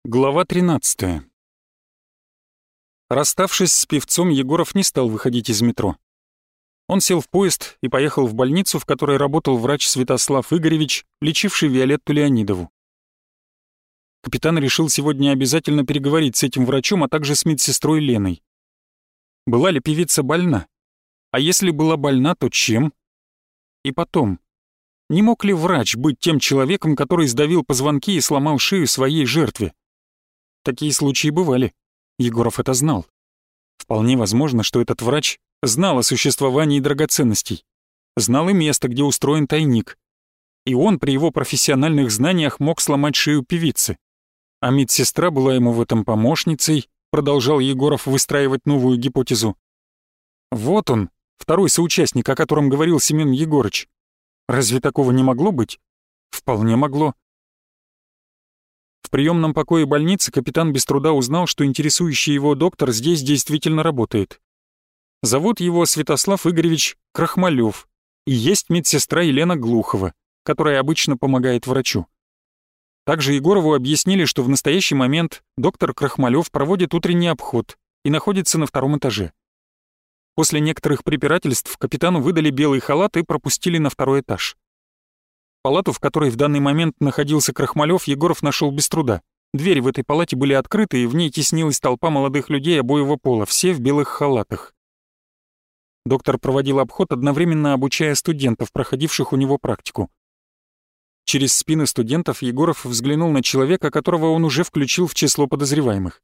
Глава 13. Расставшись с певцом, Егоров не стал выходить из метро. Он сел в поезд и поехал в больницу, в которой работал врач Святослав Игоревич, лечивший Виолетту Леонидову. Капитан решил сегодня обязательно переговорить с этим врачом, а также с медсестрой Леной. Была ли певица больна? А если была больна, то чем? И потом, не мог ли врач быть тем человеком, который сдавил позвонки и сломал шею своей жертве? Такие случаи бывали. Егоров это знал. Вполне возможно, что этот врач знал о существовании драгоценностей, знал и место, где устроен тайник. И он при его профессиональных знаниях мог сломать шею певицы. А медсестра была ему в этом помощницей, продолжал Егоров выстраивать новую гипотезу. Вот он, второй соучастник, о котором говорил Семен Егорыч. Разве такого не могло быть? Вполне могло. В приемном покое больницы капитан без труда узнал, что интересующий его доктор здесь действительно работает. Зовут его Святослав Игоревич Крахмалёв, и есть медсестра Елена Глухова, которая обычно помогает врачу. Также Егорову объяснили, что в настоящий момент доктор Крахмалёв проводит утренний обход и находится на втором этаже. После некоторых препирательств капитану выдали белый халат и пропустили на второй этаж. Палату, в которой в данный момент находился Крахмалёв, Егоров нашел без труда. Двери в этой палате были открыты, и в ней теснилась толпа молодых людей обоего пола, все в белых халатах. Доктор проводил обход, одновременно обучая студентов, проходивших у него практику. Через спины студентов Егоров взглянул на человека, которого он уже включил в число подозреваемых.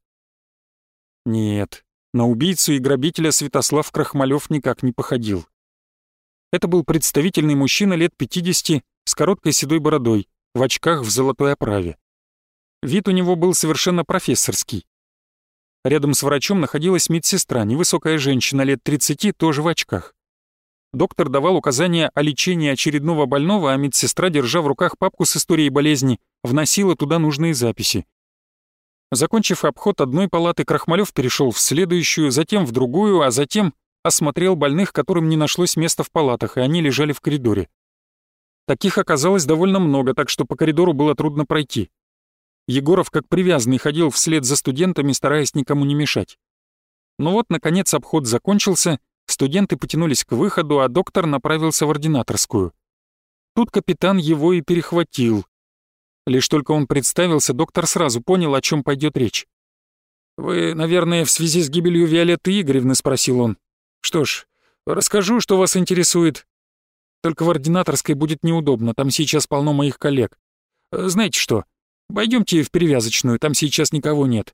Нет, на убийцу и грабителя Святослав Крахмалёв никак не походил. Это был представительный мужчина лет 50, с короткой седой бородой, в очках в золотой оправе. Вид у него был совершенно профессорский. Рядом с врачом находилась медсестра, невысокая женщина лет 30, тоже в очках. Доктор давал указания о лечении очередного больного, а медсестра, держа в руках папку с историей болезни, вносила туда нужные записи. Закончив обход одной палаты, Крахмалёв перешел в следующую, затем в другую, а затем осмотрел больных, которым не нашлось места в палатах, и они лежали в коридоре. Таких оказалось довольно много, так что по коридору было трудно пройти. Егоров, как привязанный, ходил вслед за студентами, стараясь никому не мешать. Но вот, наконец, обход закончился, студенты потянулись к выходу, а доктор направился в ординаторскую. Тут капитан его и перехватил. Лишь только он представился, доктор сразу понял, о чем пойдет речь. «Вы, наверное, в связи с гибелью Виолетты Игоревны?» — спросил он. «Что ж, расскажу, что вас интересует. Только в ординаторской будет неудобно, там сейчас полно моих коллег. Знаете что, пойдемте в перевязочную, там сейчас никого нет».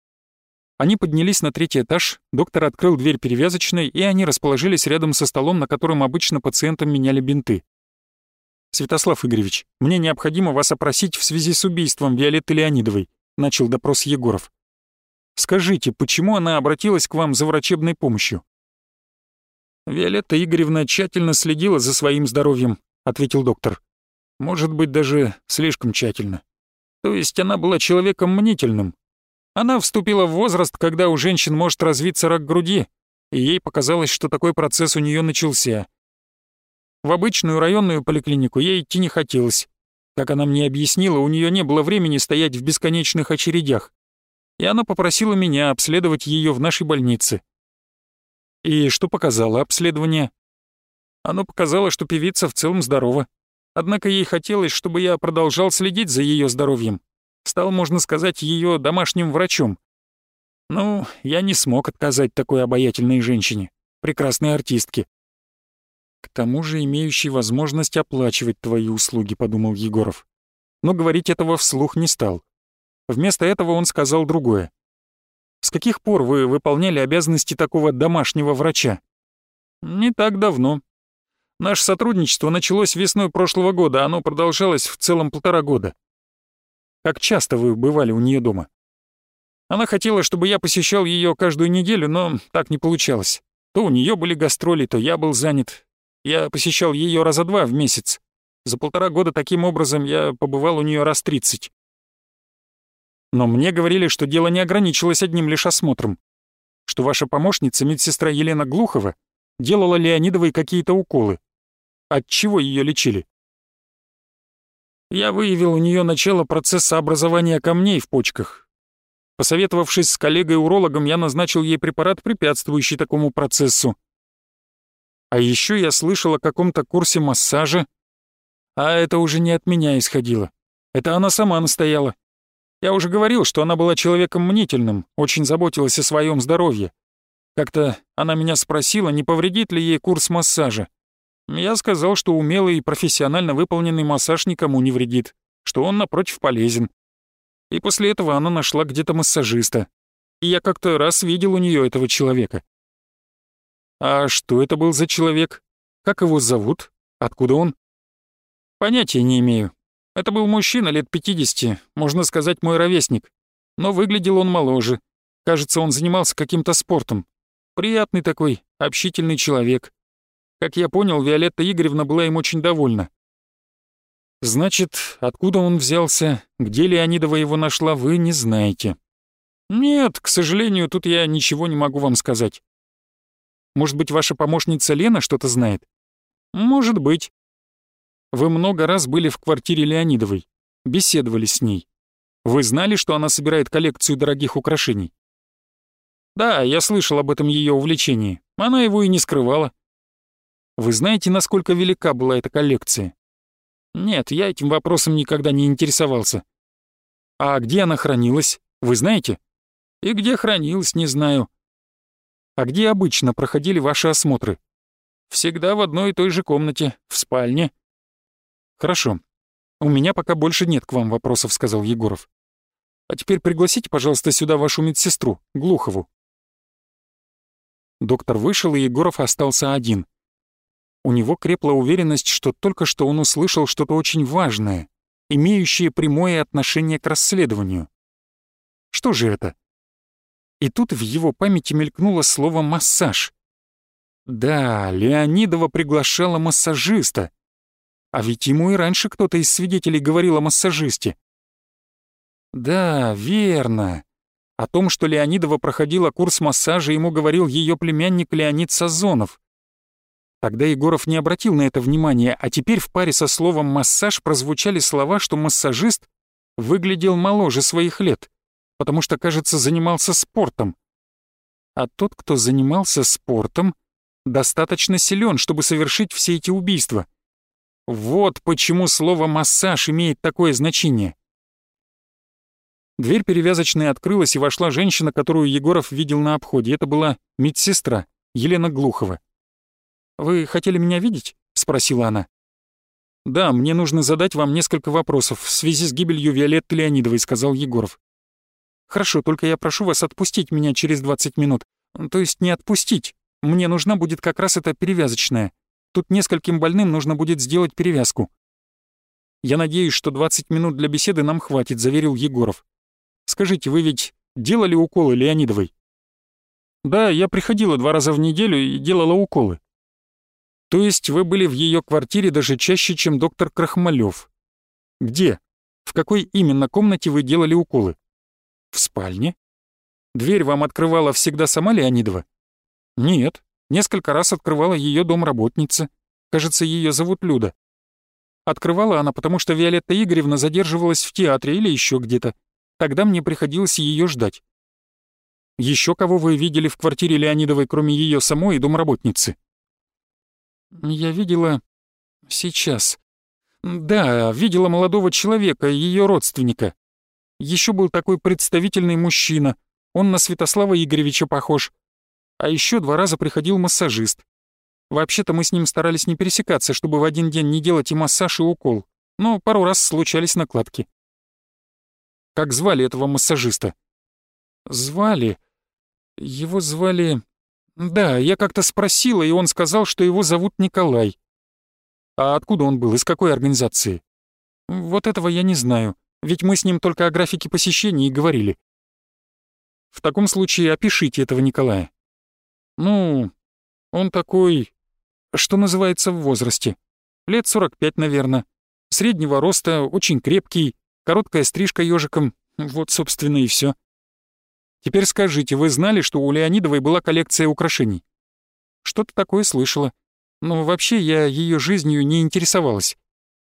Они поднялись на третий этаж, доктор открыл дверь перевязочной, и они расположились рядом со столом, на котором обычно пациентам меняли бинты. «Святослав Игоревич, мне необходимо вас опросить в связи с убийством Виолетты Леонидовой», — начал допрос Егоров. «Скажите, почему она обратилась к вам за врачебной помощью?» «Виолетта Игоревна тщательно следила за своим здоровьем», — ответил доктор. «Может быть, даже слишком тщательно. То есть она была человеком мнительным. Она вступила в возраст, когда у женщин может развиться рак груди, и ей показалось, что такой процесс у нее начался. В обычную районную поликлинику ей идти не хотелось. Как она мне объяснила, у нее не было времени стоять в бесконечных очередях, и она попросила меня обследовать ее в нашей больнице. И что показало обследование? Оно показало, что певица в целом здорова. Однако ей хотелось, чтобы я продолжал следить за ее здоровьем. Стал, можно сказать, ее домашним врачом. Ну, я не смог отказать такой обаятельной женщине, прекрасной артистке. К тому же имеющей возможность оплачивать твои услуги, подумал Егоров. Но говорить этого вслух не стал. Вместо этого он сказал другое. «С каких пор вы выполняли обязанности такого домашнего врача?» «Не так давно. Наше сотрудничество началось весной прошлого года, оно продолжалось в целом 1,5 года. Как часто вы бывали у нее дома?» «Она хотела, чтобы я посещал ее каждую неделю, но так не получалось. То у нее были гастроли, то я был занят. Я посещал ее раза 2 в месяц. За 1,5 года таким образом я побывал у нее раз 30. Но мне говорили, что дело не ограничилось одним лишь осмотром, что ваша помощница, медсестра Елена Глухова, делала Леонидовой какие-то уколы. От чего ее лечили?» Я выявил у нее начало процесса образования камней в почках. Посоветовавшись с коллегой-урологом, я назначил ей препарат, препятствующий такому процессу. А еще я слышал о каком-то курсе массажа. А это уже не от меня исходило. Это она сама настояла. Я уже говорил, что она была человеком мнительным, очень заботилась о своем здоровье. Как-то она меня спросила, не повредит ли ей курс массажа. Я сказал, что умелый и профессионально выполненный массаж никому не вредит, что он, напротив, полезен. И после этого она нашла где-то массажиста. И я как-то раз видел у нее этого человека. А что это был за человек? Как его зовут? Откуда он? Понятия не имею. Это был мужчина лет 50, можно сказать, мой ровесник. Но выглядел он моложе. Кажется, он занимался каким-то спортом. Приятный такой, общительный человек. Как я понял, Виолетта Игоревна была им очень довольна. Значит, откуда он взялся, где Леонидова его нашла, вы не знаете. Нет, к сожалению, тут я ничего не могу вам сказать. Может быть, ваша помощница Лена что-то знает? Может быть. Вы много раз были в квартире Леонидовой, беседовали с ней. Вы знали, что она собирает коллекцию дорогих украшений? Да, я слышал об этом ее увлечении. Она его и не скрывала. Вы знаете, насколько велика была эта коллекция? Нет, я этим вопросом никогда не интересовался. А где она хранилась, вы знаете? И где хранилась, не знаю. А где обычно проходили ваши осмотры? Всегда в одной и той же комнате, в спальне. Хорошо. У меня пока больше нет к вам вопросов, сказал Егоров. А теперь пригласите, пожалуйста, сюда вашу медсестру, Глухову. Доктор вышел, и Егоров остался один. У него крепла уверенность, что только что он услышал что-то очень важное, имеющее прямое отношение к расследованию. Что же это? И тут в его памяти мелькнуло слово «массаж». Да, Леонидова приглашала массажиста. А ведь ему и раньше кто-то из свидетелей говорил о массажисте. Да, верно. О том, что Леонидова проходила курс массажа, ему говорил ее племянник Леонид Сазонов. Тогда Егоров не обратил на это внимания, а теперь в паре со словом «массаж» прозвучали слова, что массажист выглядел моложе своих лет, потому что, кажется, занимался спортом. А тот, кто занимался спортом, достаточно силен, чтобы совершить все эти убийства. Вот почему слово «массаж» имеет такое значение. Дверь перевязочной открылась, и вошла женщина, которую Егоров видел на обходе. Это была медсестра, Елена Глухова. «Вы хотели меня видеть?» — спросила она. «Да, мне нужно задать вам несколько вопросов в связи с гибелью Виолетты Леонидовой», — сказал Егоров. «Хорошо, только я прошу вас отпустить меня через 20 минут. То есть не отпустить. Мне нужна будет как раз эта перевязочная. Тут нескольким больным нужно будет сделать перевязку». «Я надеюсь, что 20 минут для беседы нам хватит», — заверил Егоров. «Скажите, вы ведь делали уколы Леонидовой?» «Да, я приходила 2 раза в неделю и делала уколы». «То есть вы были в ее квартире даже чаще, чем доктор Крахмалев? Где? В какой именно комнате вы делали уколы? В спальне? Дверь вам открывала всегда сама Леонидова? Нет, несколько раз открывала ее домработница. Кажется, ее зовут Люда. Открывала она, потому что Виолетта Игоревна задерживалась в театре или еще где-то. Тогда мне приходилось ее ждать. Еще кого вы видели в квартире Леонидовой, кроме ее самой и домработницы? Я видела... сейчас. Да, видела молодого человека, ее родственника. Еще был такой представительный мужчина. Он на Святослава Игоревича похож. А еще 2 раза приходил массажист. Вообще-то мы с ним старались не пересекаться, чтобы в один день не делать и массаж, и укол. Но пару раз случались накладки. Как звали этого массажиста? Звали... Его звали... Да, я как-то спросила, и он сказал, что его зовут Николай. А откуда он был, из какой организации? Вот этого я не знаю, ведь мы с ним только о графике посещений и говорили. В таком случае опишите этого Николая. Ну, он такой, что называется, в возрасте. Лет 45, наверное. Среднего роста, очень крепкий, короткая стрижка ёжиком. Вот, собственно, и все. Теперь скажите, вы знали, что у Леонидовой была коллекция украшений? Что-то такое слышала. Но вообще я ее жизнью не интересовалась.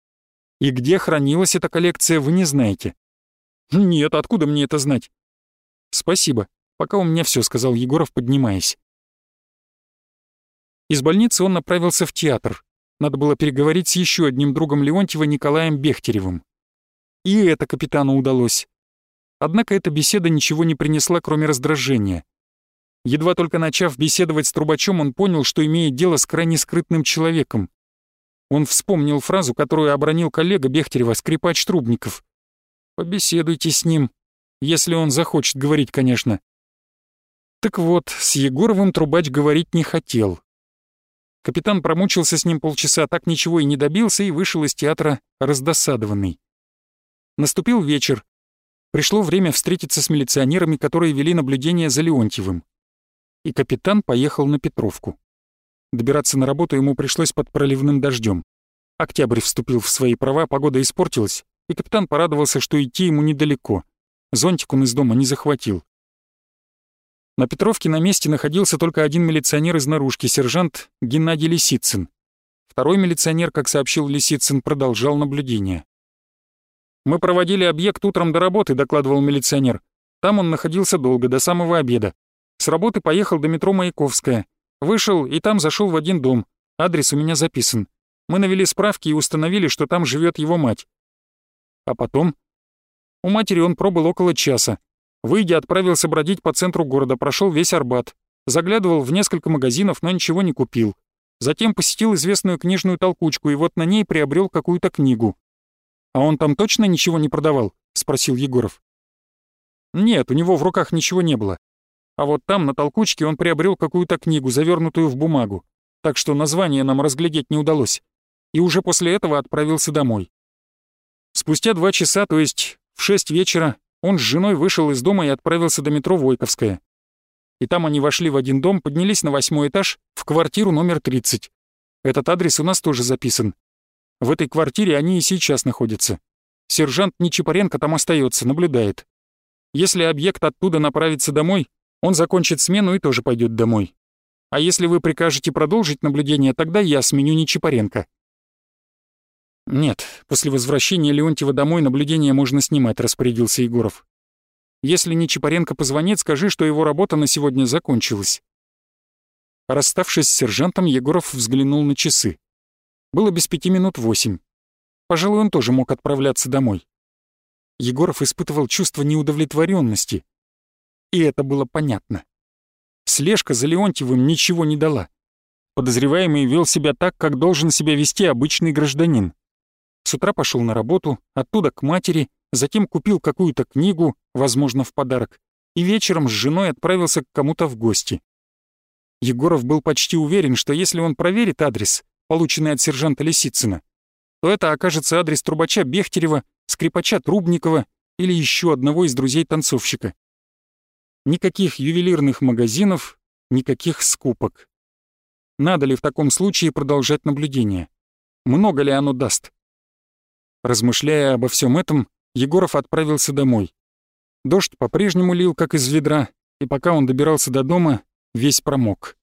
И где хранилась эта коллекция, вы не знаете? Нет, откуда мне это знать? «Спасибо. Пока у меня все», — сказал Егоров, поднимаясь. Из больницы он направился в театр. Надо было переговорить с еще одним другом Леонтьева, Николаем Бехтеревым. И это капитану удалось. Однако эта беседа ничего не принесла, кроме раздражения. Едва только начав беседовать с трубачом, он понял, что имеет дело с крайне скрытным человеком. Он вспомнил фразу, которую обронил коллега Бехтерева, скрипач Трубников. «Побеседуйте с ним, если он захочет говорить, конечно». Так вот, с Егоровым трубач говорить не хотел. Капитан промучился с ним полчаса, так ничего и не добился, и вышел из театра раздосадованный. Наступил вечер. Пришло время встретиться с милиционерами, которые вели наблюдение за Леонтьевым. И капитан поехал на Петровку. Добираться на работу ему пришлось под проливным дождем. Октябрь вступил в свои права, погода испортилась, и капитан порадовался, что идти ему недалеко. Зонтик он из дома не захватил. На Петровке на месте находился только один милиционер из наружки, сержант Геннадий Лисицын. Второй милиционер, как сообщил Лисицын, продолжал наблюдение. «Мы проводили объект утром до работы», — докладывал милиционер. «Там он находился долго, до самого обеда. С работы поехал до метро Маяковская. Вышел и там зашел в один дом. Адрес у меня записан. Мы навели справки и установили, что там живет его мать. А потом? У матери он пробыл около часа. Выйдя, отправился бродить по центру города, прошел весь Арбат. Заглядывал в несколько магазинов, но ничего не купил. Затем посетил известную книжную толкучку и вот на ней приобрел какую-то книгу. «А он там точно ничего не продавал?» — спросил Егоров. «Нет, у него в руках ничего не было. А вот там, на толкучке, он приобрел какую-то книгу, завернутую в бумагу. Так что название нам разглядеть не удалось. И уже после этого отправился домой. Спустя 2 часа, то есть в 6 вечера, он с женой вышел из дома и отправился до метро Войковская. И там они вошли в один дом, поднялись на 8-й этаж, в квартиру номер 30. Этот адрес у нас тоже записан. В этой квартире они и сейчас находятся. Сержант Нечипаренко там остается, наблюдает. Если объект оттуда направится домой, он закончит смену и тоже пойдет домой. А если вы прикажете продолжить наблюдение, тогда я сменю Нечипаренко». «Нет, после возвращения Леонтьева домой наблюдение можно снимать», — распорядился Егоров. «Если Нечипаренко позвонит, скажи, что его работа на сегодня закончилась». Расставшись с сержантом, Егоров взглянул на часы. Было без 8:05. Пожалуй, он тоже мог отправляться домой. Егоров испытывал чувство неудовлетворенности. И это было понятно. Слежка за Леонтьевым ничего не дала. Подозреваемый вел себя так, как должен себя вести обычный гражданин. С утра пошел на работу, оттуда к матери, затем купил какую-то книгу, возможно, в подарок, и вечером с женой отправился к кому-то в гости. Егоров был почти уверен, что если он проверит адрес, полученный от сержанта Лисицына, то это окажется адрес трубача Бехтерева, скрипача Трубникова или еще одного из друзей-танцовщика. Никаких ювелирных магазинов, никаких скупок. Надо ли в таком случае продолжать наблюдение? Много ли оно даст? Размышляя обо всем этом, Егоров отправился домой. Дождь по-прежнему лил, как из ведра, и пока он добирался до дома, весь промок.